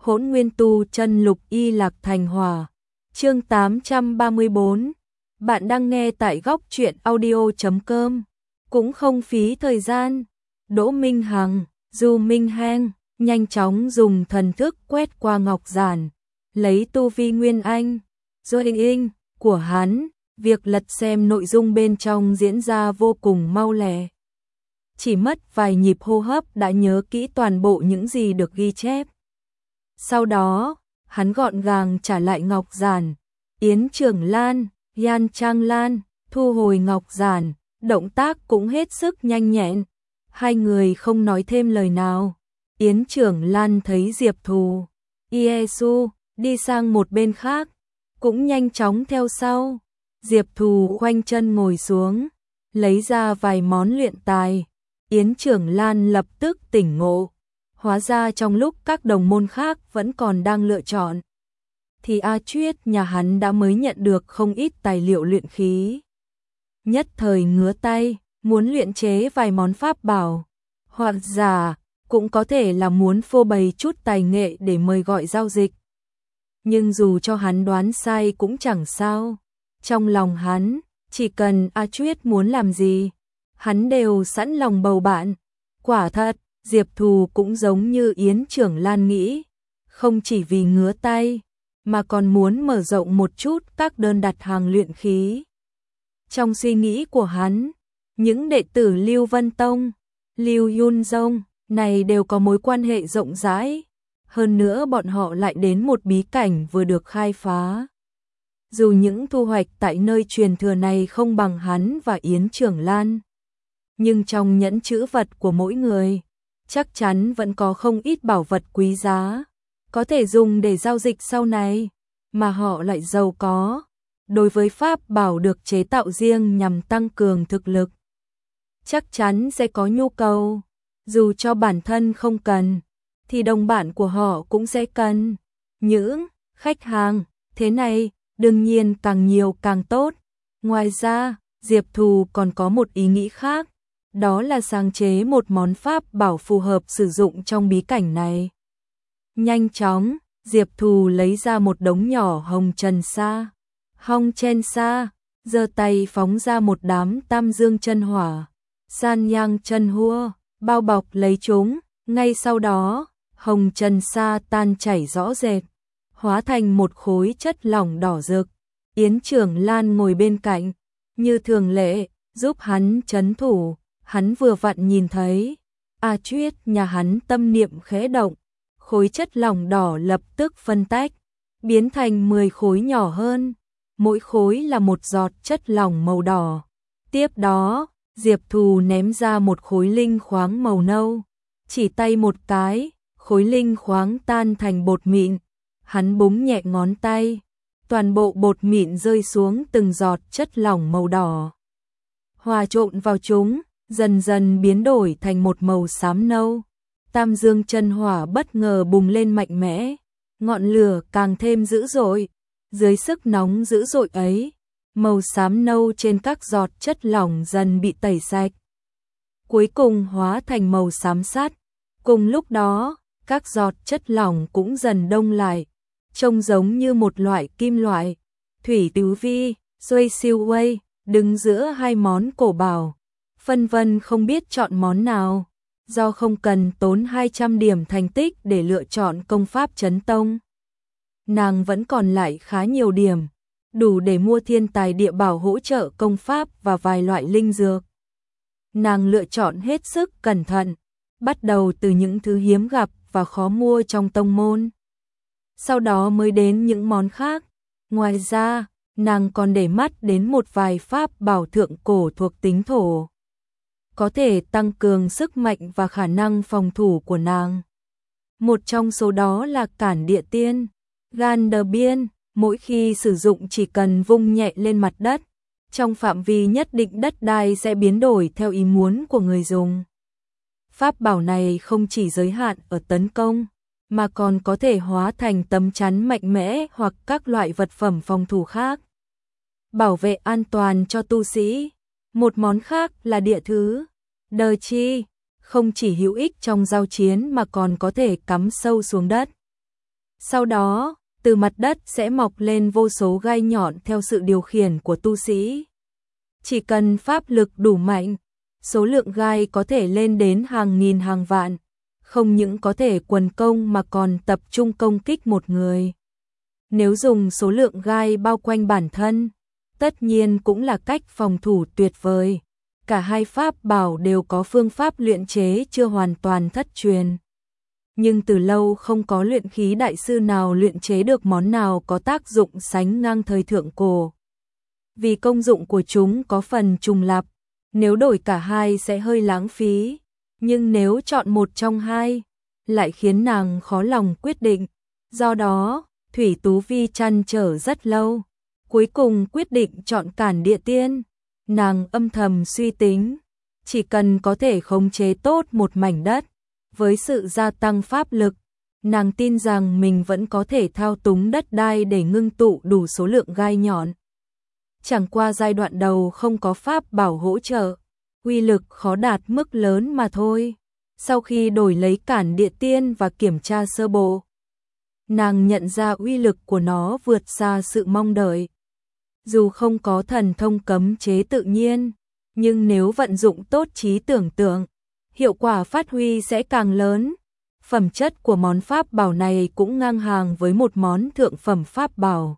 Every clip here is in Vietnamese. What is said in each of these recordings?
Hỗn Nguyên Tu Chân Lục Y Lạc Thành Hỏa. Chương 834. Bạn đang nghe tại góc truyện audio.com. Cũng không phí thời gian. Đỗ Minh Hằng, Du Minh Heng nhanh chóng dùng thần thức quét qua ngọc giản, lấy tu vi Nguyên Anh, rồi hình in của hắn, việc lật xem nội dung bên trong diễn ra vô cùng mau lẹ. Chỉ mất vài nhịp hô hấp đã nhớ kỹ toàn bộ những gì được ghi chép. Sau đó, hắn gọn gàng trả lại ngọc giản. Yến Trường Lan, Yan Trang Lan thu hồi ngọc giản, động tác cũng hết sức nhanh nhẹn. Hai người không nói thêm lời nào. Yến Trường Lan thấy Diệp Thù, Iesu đi sang một bên khác, cũng nhanh chóng theo sau. Diệp Thù khoanh chân ngồi xuống, lấy ra vài món luyện tài. Yến Trường Lan lập tức tỉnh ngộ. Hóa ra trong lúc các đồng môn khác vẫn còn đang lựa chọn, thì A Chuyết nhà hắn đã mới nhận được không ít tài liệu luyện khí. Nhất thời ngứa tay, muốn luyện chế vài món pháp bảo, hoặc giả cũng có thể là muốn phô bày chút tài nghệ để mời gọi giao dịch. Nhưng dù cho hắn đoán sai cũng chẳng sao. Trong lòng hắn, chỉ cần A Chuyết muốn làm gì, hắn đều sẵn lòng bầu bạn. Quả thật, Diệp Thù cũng giống như Yến Trường Lan nghĩ, không chỉ vì ngứa tay, mà còn muốn mở rộng một chút các đơn đặt hàng luyện khí. Trong suy nghĩ của hắn, những đệ tử Lưu Vân Tông, Lưu Yun Dông này đều có mối quan hệ rộng rãi, hơn nữa bọn họ lại đến một bí cảnh vừa được khai phá. Dù những thu hoạch tại nơi truyền thừa này không bằng hắn và Yến Trường Lan, nhưng trong nhẫn trữ vật của mỗi người, chắc chắn vẫn có không ít bảo vật quý giá, có thể dùng để giao dịch sau này, mà họ lại giàu có. Đối với pháp bảo được chế tạo riêng nhằm tăng cường thực lực, chắc chắn sẽ có nhu cầu, dù cho bản thân không cần, thì đồng bạn của họ cũng sẽ cần. Những khách hàng thế này đương nhiên càng nhiều càng tốt. Ngoài ra, Diệp Thù còn có một ý nghĩ khác, đó là sáng chế một món pháp bảo phù hợp sử dụng trong bí cảnh này. Nhanh chóng, Diệp Thù lấy ra một đống nhỏ hồng trần sa, hong chen sa, giơ tay phóng ra một đám tam dương chân hỏa, san nhang chân hua, bao bọc lấy chúng. Ngay sau đó, hồng trần sa tan chảy rõ rệt, hóa thành một khối chất lỏng đỏ rực. Yến Trường Lan ngồi bên cạnh, như thường lệ, giúp hắn trấn thủ. Hắn vừa vặn nhìn thấy, A Chuyết nhà hắn tâm niệm khẽ động, khối chất lỏng đỏ lập tức phân tách, biến thành 10 khối nhỏ hơn, mỗi khối là một giọt chất lỏng màu đỏ. Tiếp đó, Diệp Thù ném ra một khối linh khoáng màu nâu, chỉ tay một cái, khối linh khoáng tan thành bột mịn. Hắn búng nhẹ ngón tay, toàn bộ bột mịn rơi xuống từng giọt chất lỏng màu đỏ, hòa trộn vào chúng, dần dần biến đổi thành một màu xám nâu. Tam dương chân hỏa bất ngờ bùng lên mạnh mẽ, ngọn lửa càng thêm dữ dội. Dưới sức nóng dữ dội ấy, màu xám nâu trên các giọt chất lỏng dần bị tẩy sạch, cuối cùng hóa thành màu xám sắt. Cùng lúc đó, các giọt chất lỏng cũng dần đông lại, trông giống như một loại kim loại. Thủy Tứ Vi, Xuôi Siêu Uây đứng giữa hai món cổ bảo, phân vân không biết chọn món nào, do không cần tốn 200 điểm thành tích để lựa chọn công pháp chấn tông. Nàng vẫn còn lại khá nhiều điểm, đủ để mua thiên tài địa bảo hỗ trợ công pháp và vài loại linh dược. Nàng lựa chọn hết sức cẩn thận, bắt đầu từ những thứ hiếm gặp và khó mua trong tông môn, sau đó mới đến những món khác. Ngoài ra, nàng còn để mắt đến một vài pháp bảo thượng cổ thuộc tính thổ, có thể tăng cường sức mạnh và khả năng phòng thủ của nàng. Một trong số đó là Cản Địa Tiên, Gan Đờ Biên, mỗi khi sử dụng chỉ cần vung nhẹ lên mặt đất, trong phạm vi nhất định đất đai sẽ biến đổi theo ý muốn của người dùng. Pháp bảo này không chỉ giới hạn ở tấn công, mà còn có thể hóa thành tấm chắn mạnh mẽ hoặc các loại vật phẩm phòng thủ khác, bảo vệ an toàn cho tu sĩ. Một món khác là địa thứ, Đờ Chi, không chỉ hữu ích trong giao chiến mà còn có thể cắm sâu xuống đất, Sau đó, từ mặt đất sẽ mọc lên vô số gai nhọn theo sự điều khiển của tu sĩ. Chỉ cần pháp lực đủ mạnh, số lượng gai có thể lên đến hàng nghìn hàng vạn, không những có thể quần công mà còn tập trung công kích một người. Nếu dùng số lượng gai bao quanh bản thân, tất nhiên cũng là cách phòng thủ tuyệt vời. Cả hai pháp bảo đều có phương pháp luyện chế chưa hoàn toàn thất truyền. Nhưng từ lâu không có luyện khí đại sư nào luyện chế được món nào có tác dụng sánh ngang thời thượng cổ. Vì công dụng của chúng có phần trùng lặp, nếu đổi cả hai sẽ hơi lãng phí, nhưng nếu chọn một trong hai, lại khiến nàng khó lòng quyết định. Do đó, Thủy Tú Vi trăn trở rất lâu, cuối cùng quyết định chọn Cản Địa Tiên. Nàng âm thầm suy tính, chỉ cần có thể khống chế tốt một mảnh đất, với sự gia tăng pháp lực, nàng tin rằng mình vẫn có thể thao túng đất đai để ngưng tụ đủ số lượng gai nhọn. Chẳng qua giai đoạn đầu không có pháp bảo hỗ trợ, uy lực khó đạt mức lớn mà thôi. Sau khi đổi lấy Cản Địa Tiên và kiểm tra sơ bộ, nàng nhận ra uy lực của nó vượt xa sự mong đợi. Dù không có thần thông cấm chế tự nhiên, nhưng nếu vận dụng tốt trí tưởng tượng, hiệu quả phát huy sẽ càng lớn. Phẩm chất của món pháp bảo này cũng ngang hàng với một món thượng phẩm pháp bảo,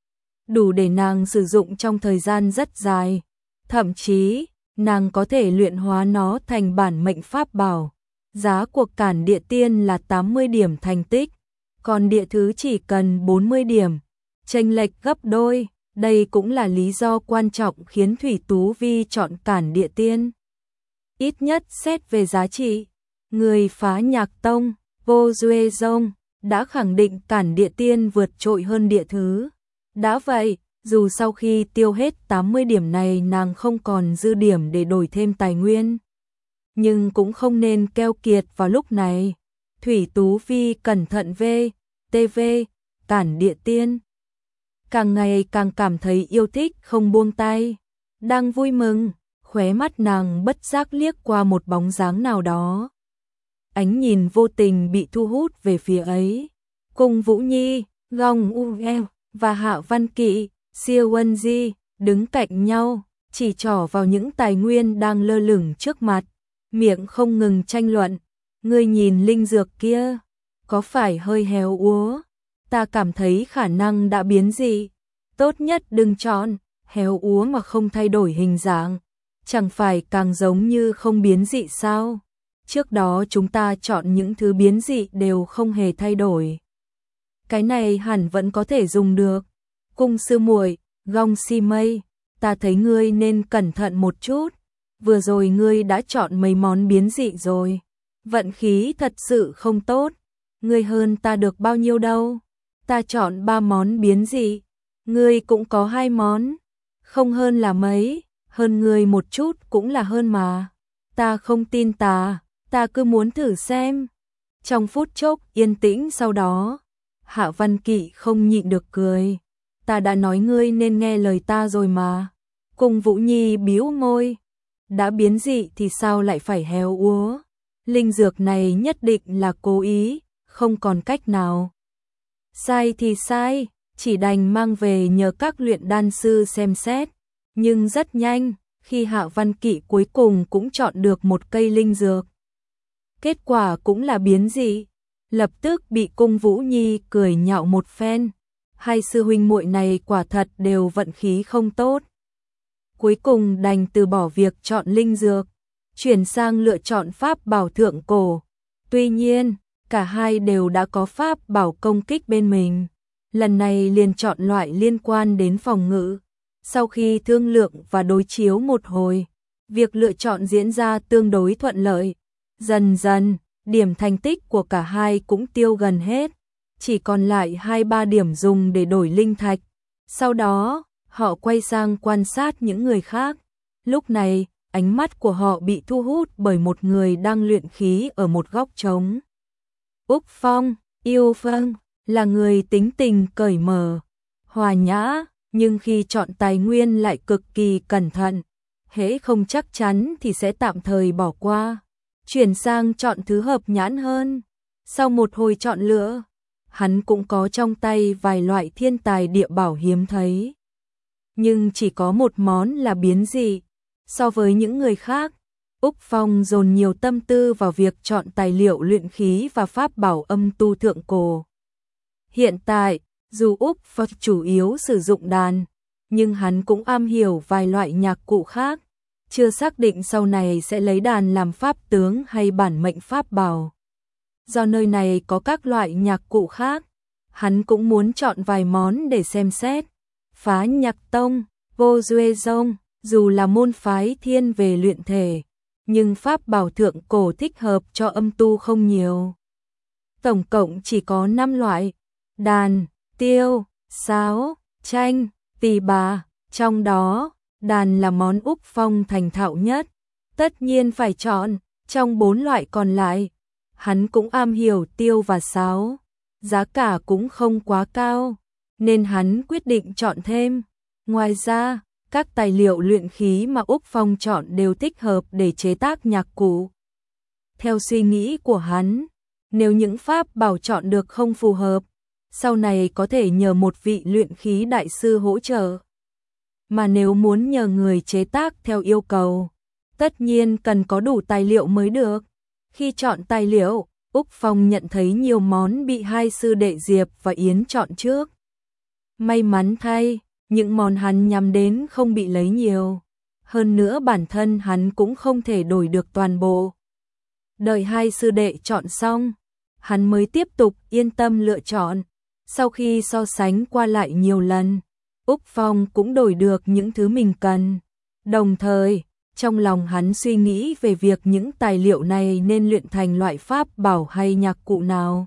đủ để nàng sử dụng trong thời gian rất dài. Thậm chí, nàng có thể luyện hóa nó thành bản mệnh pháp bảo. Giá của Cản Địa Tiên là 80 điểm thành tích, còn địa thứ chỉ cần 40 điểm, chênh lệch gấp đôi. Đây cũng là lý do quan trọng khiến Thủy Tú Vi chọn Cản Địa Tiên. Ít nhất xét về giá trị, người Phá Nhạc Tông, Vô Duê Dông, đã khẳng định Cản Địa Tiên vượt trội hơn địa thứ. Đã vậy, dù sau khi tiêu hết 80 điểm này nàng không còn dư điểm để đổi thêm tài nguyên, nhưng cũng không nên keo kiệt vào lúc này. Thủy Tú Vi cẩn thận TV, Cản Địa Tiên. Càng ngày càng cảm thấy yêu thích không buông tay. Đang vui mừng, khóe mắt nàng bất giác liếc qua một bóng dáng nào đó. Ánh nhìn vô tình bị thu hút về phía ấy. Cung Vũ Nhi, Gong Uel và Hạ Văn Kỵ, Siêu Wân Di đứng cạnh nhau, chỉ trỏ vào những tài nguyên đang lơ lửng trước mặt, miệng không ngừng tranh luận. Ngươi nhìn linh dược kia, có phải hơi héo úa? Ta cảm thấy khả năng đã biến dị. Tốt nhất đừng chọn, héo úa mà không thay đổi hình dạng, chẳng phải càng giống như không biến dị sao? Trước đó chúng ta chọn những thứ biến dị đều không hề thay đổi. Cái này hẳn vẫn có thể dùng được. Cung sư muội, Gong Si Mây, ta thấy ngươi nên cẩn thận một chút. Vừa rồi ngươi đã chọn mấy món biến dị rồi. Vận khí thật sự không tốt. Ngươi hơn ta được bao nhiêu đâu. Ta chọn 3 món biến dị, ngươi cũng có 2 món, không hơn là mấy, hơn ngươi một chút cũng là hơn mà. Ta không tin ta cứ muốn thử xem. Trong phút chốc yên tĩnh sau đó, Hạ Văn Kỵ không nhịn được cười. Ta đã nói ngươi nên nghe lời ta rồi mà. Cung Vũ Nhi bĩu môi, đã biến dị thì sao lại phải héo úa? Linh dược này nhất định là cố ý, không còn cách nào. Sai thì sai, chỉ đành mang về nhờ các luyện đan sư xem xét. Nhưng rất nhanh, khi Hạ Văn Kỵ cuối cùng cũng chọn được một cây linh dược, kết quả cũng là biến dị, lập tức bị Cung Vũ Nhi cười nhạo một phen. Hai sư huynh muội này quả thật đều vận khí không tốt. Cuối cùng đành từ bỏ việc chọn linh dược, chuyển sang lựa chọn pháp bảo thượng cổ. Tuy nhiên, cả hai đều đã có pháp bảo công kích bên mình. Lần này liền chọn loại liên quan đến phòng ngự. Sau khi thương lượng và đối chiếu một hồi, việc lựa chọn diễn ra tương đối thuận lợi. Dần dần, điểm thành tích của cả hai cũng tiêu gần hết. Chỉ còn lại 2-3 điểm dùng để đổi linh thạch. Sau đó, họ quay sang quan sát những người khác. Lúc này, ánh mắt của họ bị thu hút bởi một người đang luyện khí ở một góc trống. Úc Phong, Yêu Phương, là người tính tình cởi mở, hòa nhã, nhưng khi chọn tài nguyên lại cực kỳ cẩn thận. Hễ không chắc chắn thì sẽ tạm thời bỏ qua, chuyển sang chọn thứ hợp nhãn hơn. Sau một hồi chọn lựa, hắn cũng có trong tay vài loại thiên tài địa bảo hiếm thấy. Nhưng chỉ có một món là biến dị. So với những người khác, Úc Phong dồn nhiều tâm tư vào việc chọn tài liệu luyện khí và pháp bảo âm tu thượng cổ. Hiện tại, dù Úc Phong chủ yếu sử dụng đàn, nhưng hắn cũng am hiểu vài loại nhạc cụ khác, chưa xác định sau này sẽ lấy đàn làm pháp tướng hay bản mệnh pháp bảo. Do nơi này có các loại nhạc cụ khác, hắn cũng muốn chọn vài món để xem xét. Phá Nhạc Tông, Vô Duê Dông, dù là môn phái thiên về luyện thể, nhưng pháp bảo thượng cổ thích hợp cho âm tu không nhiều. Tổng cộng chỉ có 5 loại: đàn, tiêu, sáo, tranh, tỳ bà, trong đó, đàn là món Úc Phong thành thạo nhất, tất nhiên phải chọn. Trong 4 loại còn lại, hắn cũng am hiểu tiêu và sáo, giá cả cũng không quá cao, nên hắn quyết định chọn thêm. Ngoài ra, các tài liệu luyện khí mà Úc Phong chọn đều thích hợp để chế tác nhạc cụ. Theo suy nghĩ của hắn, nếu những pháp bảo chọn được không phù hợp, sau này có thể nhờ một vị luyện khí đại sư hỗ trợ. Mà nếu muốn nhờ người chế tác theo yêu cầu, tất nhiên cần có đủ tài liệu mới được. Khi chọn tài liệu, Úc Phong nhận thấy nhiều món bị hai sư đệ Diệp và Yến chọn trước. May mắn thay, những món hắn nhắm đến không bị lấy nhiều. Hơn nữa bản thân hắn cũng không thể đổi được toàn bộ. Đợi hai sư đệ chọn xong, hắn mới tiếp tục yên tâm lựa chọn. Sau khi so sánh qua lại nhiều lần, Úc Phong cũng đổi được những thứ mình cần. Đồng thời, trong lòng hắn suy nghĩ về việc những tài liệu này nên luyện thành loại pháp bảo hay nhạc cụ nào.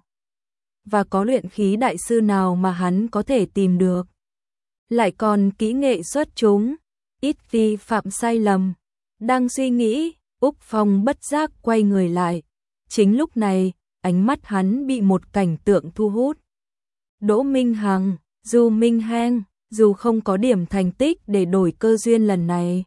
Và có luyện khí đại sư nào mà hắn có thể tìm được. Lại còn kỹ nghệ xuất chúng, ít vi phạm sai lầm. Đang suy nghĩ, Úc Phong bất giác quay người lại. Chính lúc này, ánh mắt hắn bị một cảnh tượng thu hút. Đỗ Minh Hằng, Du Minh Heng, dù không có điểm thành tích để đổi cơ duyên lần này,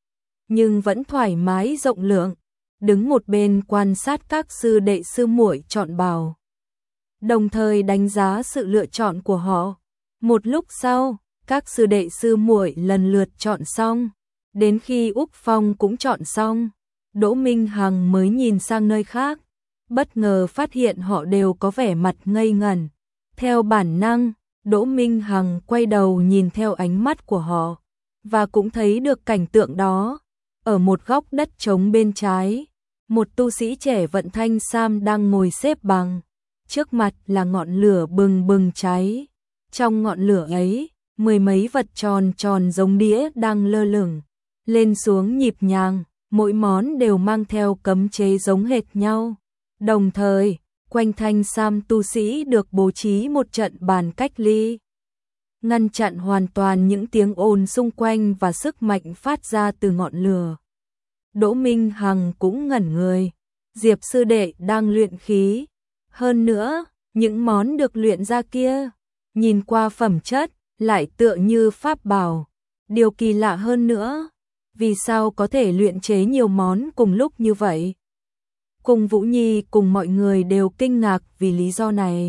nhưng vẫn thoải mái rộng lượng, đứng một bên quan sát các sư đệ sư muội chọn bảo, đồng thời đánh giá sự lựa chọn của họ. Một lúc sau, các sư đệ sư muội lần lượt chọn xong, đến khi Úc Phong cũng chọn xong, Đỗ Minh Hằng mới nhìn sang nơi khác, bất ngờ phát hiện họ đều có vẻ mặt ngây ngẩn. Theo bản năng, Đỗ Minh Hằng quay đầu nhìn theo ánh mắt của họ, và cũng thấy được cảnh tượng đó. Ở một góc đất trống bên trái, một tu sĩ trẻ vận thanh sam đang ngồi xếp bằng, trước mặt là ngọn lửa bừng bừng cháy. Trong ngọn lửa ấy, mười mấy vật tròn tròn giống đĩa đang lơ lửng, lên xuống nhịp nhàng, mỗi món đều mang theo cấm chế giống hệt nhau. Đồng thời, quanh thanh sam tu sĩ được bố trí một trận bàn cách ly, ngăn chặn hoàn toàn những tiếng ồn xung quanh và sức mạnh phát ra từ ngọn lửa. Đỗ Minh Hằng cũng ngẩn người, Diệp sư đệ đang luyện khí. Hơn nữa, những món được luyện ra kia, nhìn qua phẩm chất, lại tựa như pháp bảo. Điều kỳ lạ hơn nữa, vì sao có thể luyện chế nhiều món cùng lúc như vậy? Cùng Vũ Nhi cùng mọi người đều kinh ngạc vì lý do này.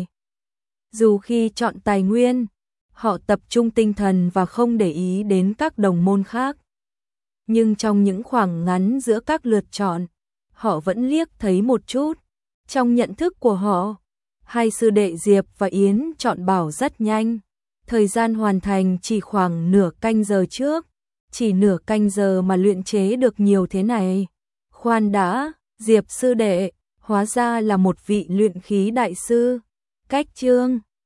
Dù khi chọn tài nguyên, họ tập trung tinh thần và không để ý đến các đồng môn khác. Nhưng trong những khoảng ngắn giữa các lượt chọn, họ vẫn liếc thấy một chút. Trong nhận thức của họ, hai sư đệ Diệp và Yến chọn bảo rất nhanh. Thời gian hoàn thành chỉ khoảng nửa canh giờ trước. Chỉ nửa canh giờ mà luyện chế được nhiều thế này. Khoan đã, Diệp sư đệ, hóa ra là một vị luyện khí đại sư. Cách chương